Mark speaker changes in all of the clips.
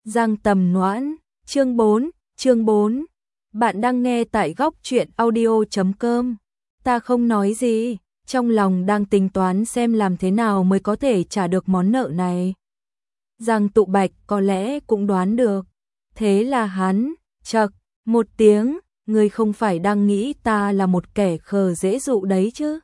Speaker 1: Giang Tầm Noãn, chương 4. Bạn đang nghe tại góc truyện audio.com. Ta không nói gì, trong lòng đang tính toán xem làm thế nào mới có thể trả được món nợ này. Giang Tụ Bạch có lẽ cũng đoán được. Thế là hắn, chậc, một tiếng, ngươi không phải đang nghĩ ta là một kẻ khờ dễ dụ đấy chứ.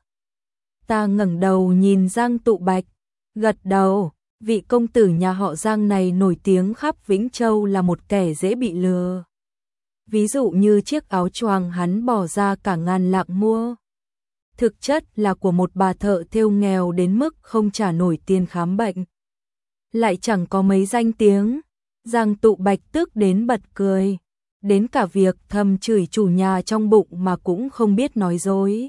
Speaker 1: Ta ngẩng đầu nhìn Giang Tụ Bạch, gật đầu. Vị công tử nhà họ Giang này nổi tiếng khắp Vĩnh Châu là một kẻ dễ bị lừa. Ví dụ như chiếc áo choàng hắn bỏ ra cả ngàn lạng mua, thực chất là của một bà thợ thêu nghèo đến mức không trả nổi tiền khám bệnh. Lại chẳng có mấy danh tiếng. Giang Tụ Bạch tức đến bật cười, đến cả việc thầm chửi chủ nhà trong bụng mà cũng không biết nói dối.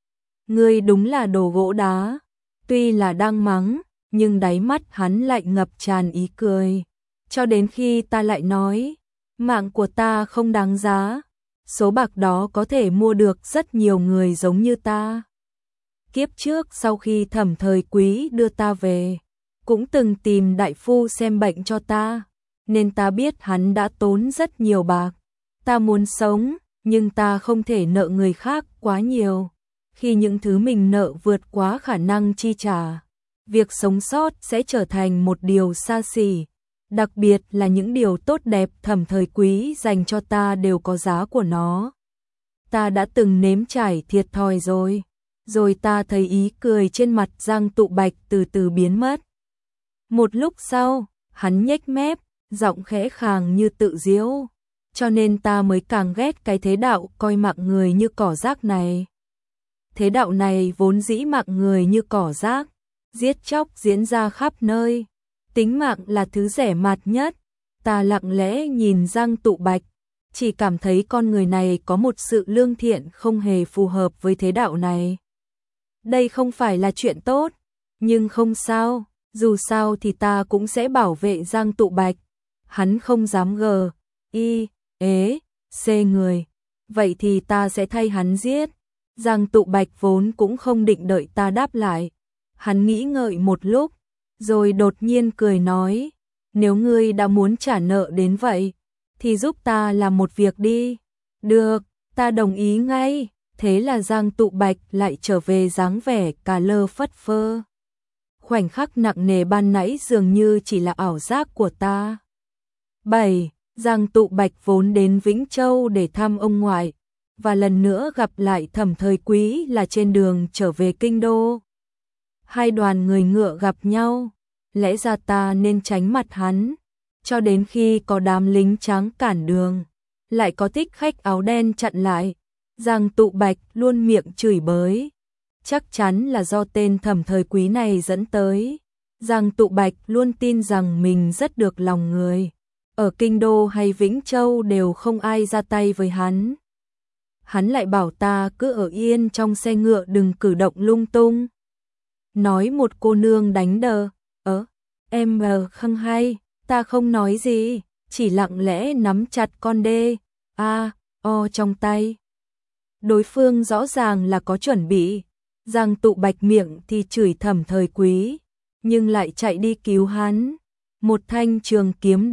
Speaker 1: Ngươi đúng là đồ gỗ đá. Tuy là đang mắng, nhưng đáy mắt hắn lại ngập tràn ý cười. Cho đến khi ta lại nói, mạng của ta không đáng giá, số bạc đó có thể mua được rất nhiều người giống như ta. Kiếp trước sau khi Thẩm Thời Quý đưa ta về, cũng từng tìm đại phu xem bệnh cho ta, nên ta biết hắn đã tốn rất nhiều bạc. Ta muốn sống, nhưng ta không thể nợ người khác quá nhiều. Khi những thứ mình nợ vượt quá khả năng chi trả, việc sống sót sẽ trở thành một điều xa xỉ, đặc biệt là những điều tốt đẹp Thẩm Thời Quý dành cho ta đều có giá của nó. Ta đã từng nếm trải thiệt thòi rồi. Rồi ta thấy ý cười trên mặt Giang Tụ Bạch từ từ biến mất. Một lúc sau, hắn nhếch mép, giọng khẽ khàng như tự giễu. Cho nên ta mới càng ghét cái thế đạo coi mạng người như cỏ rác này. Thế đạo này vốn dĩ mạng người như cỏ rác, giết chóc diễn ra khắp nơi. Tính mạng là thứ rẻ mạt nhất. Ta lặng lẽ nhìn Giang Tụ Bạch, chỉ cảm thấy con người này có một sự lương thiện không hề phù hợp với thế đạo này. Đây không phải là chuyện tốt, nhưng không sao, dù sao thì ta cũng sẽ bảo vệ Giang Tụ Bạch. Hắn không dám xê người, vậy thì ta sẽ thay hắn giết. Giang Tụ Bạch vốn cũng không định đợi ta đáp lại. Hắn nghĩ ngợi một lúc, rồi đột nhiên cười nói, nếu ngươi đã muốn trả nợ đến vậy, thì giúp ta làm một việc đi. Được, ta đồng ý ngay. Thế là Giang Tụ Bạch lại trở về dáng vẻ cà lơ phất phơ. Khoảnh khắc nặng nề ban nãy dường như chỉ là ảo giác của ta. 7. Giang Tụ Bạch vốn đến Vĩnh Châu để thăm ông ngoại, và lần nữa gặp lại Thẩm Thời Quý là trên đường trở về kinh đô. Hai đoàn người ngựa gặp nhau, lẽ ra ta nên tránh mặt hắn, cho đến khi có đám lính trắng cản đường, lại có thích khách áo đen chặn lại. Giang Tụ Bạch luôn miệng chửi bới, chắc chắn là do tên Thẩm Thời Quý này dẫn tới. Giang Tụ Bạch luôn tin rằng mình rất được lòng người, ở kinh đô hay Vĩnh Châu đều không ai ra tay với hắn. Hắn lại bảo ta cứ ở yên trong xe ngựa đừng cử động lung tung. Nói một cô nương đánh đờ, em không hay, ta không nói gì, chỉ lặng lẽ nắm chặt con đê, trong tay. Đối phương rõ ràng là có chuẩn bị. Giang Tụ Bạch miệng thì chửi Thẩm Thời Quý, nhưng lại chạy đi cứu hắn. Một thanh trường kiếm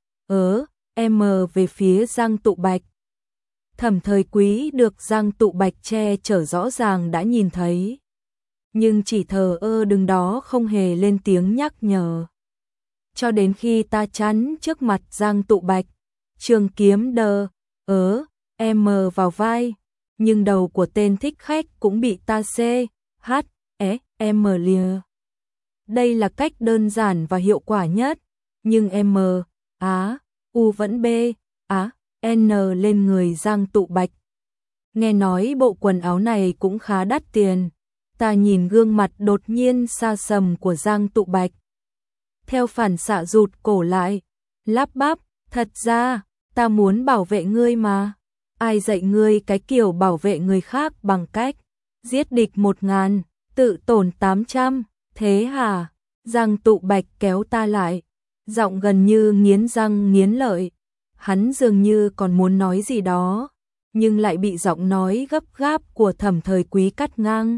Speaker 1: về phía Giang Tụ Bạch. Thẩm Thời Quý được Giang Tụ Bạch che chở rõ ràng đã nhìn thấy, nhưng chỉ thờ ơ đứng đó không hề lên tiếng nhắc nhở. Cho đến khi ta chắn trước mặt Giang Tụ Bạch, trường kiếm vào vai, nhưng đầu của tên thích khách cũng bị ta lìa. Đây là cách đơn giản và hiệu quả nhất, nhưng vẫn lên người Giang Tụ Bạch. Nghe nói bộ quần áo này cũng khá đắt tiền. Ta nhìn gương mặt đột nhiên xa sầm của Giang Tụ Bạch, theo phản xạ rụt cổ lại, lắp bắp, thật ra, ta muốn bảo vệ ngươi mà. Ai dạy ngươi cái kiểu bảo vệ người khác bằng cách giết địch 1000, tự tổn 800, thế hả? Giang Tụ Bạch kéo ta lại, giọng gần như nghiến răng nghiến lợi. Hắn dường như còn muốn nói gì đó, nhưng lại bị giọng nói gấp gáp của Thẩm Thời Quý cắt ngang.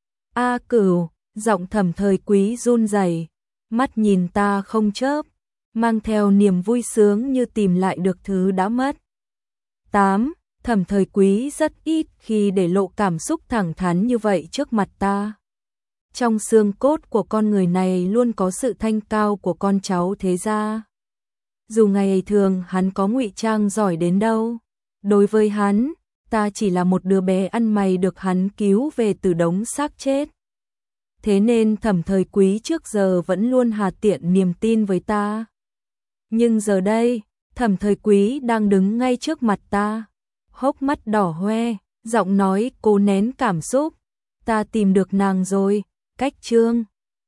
Speaker 1: Cửu, giọng Thẩm Thời Quý run rẩy, mắt nhìn ta không chớp. mang theo niềm vui sướng như tìm lại được thứ đã mất. 8. Thẩm Thời Quý rất ít khi để lộ cảm xúc thẳng thắn như vậy trước mặt ta. Trong xương cốt của con người này luôn có sự thanh cao của con cháu thế gia. Dù ngày thường hắn có ngụy trang giỏi đến đâu, đối với hắn, ta chỉ là một đứa bé ăn mày được hắn cứu về từ đống xác chết. Thế nên Thẩm Thời Quý trước giờ vẫn luôn hà tiện niềm tin với ta. Nhưng giờ đây, Thẩm Thời Quý đang đứng ngay trước mặt ta, hốc mắt đỏ hoe, giọng nói cố nén cảm xúc. Ta tìm được nàng rồi, Cách Trương.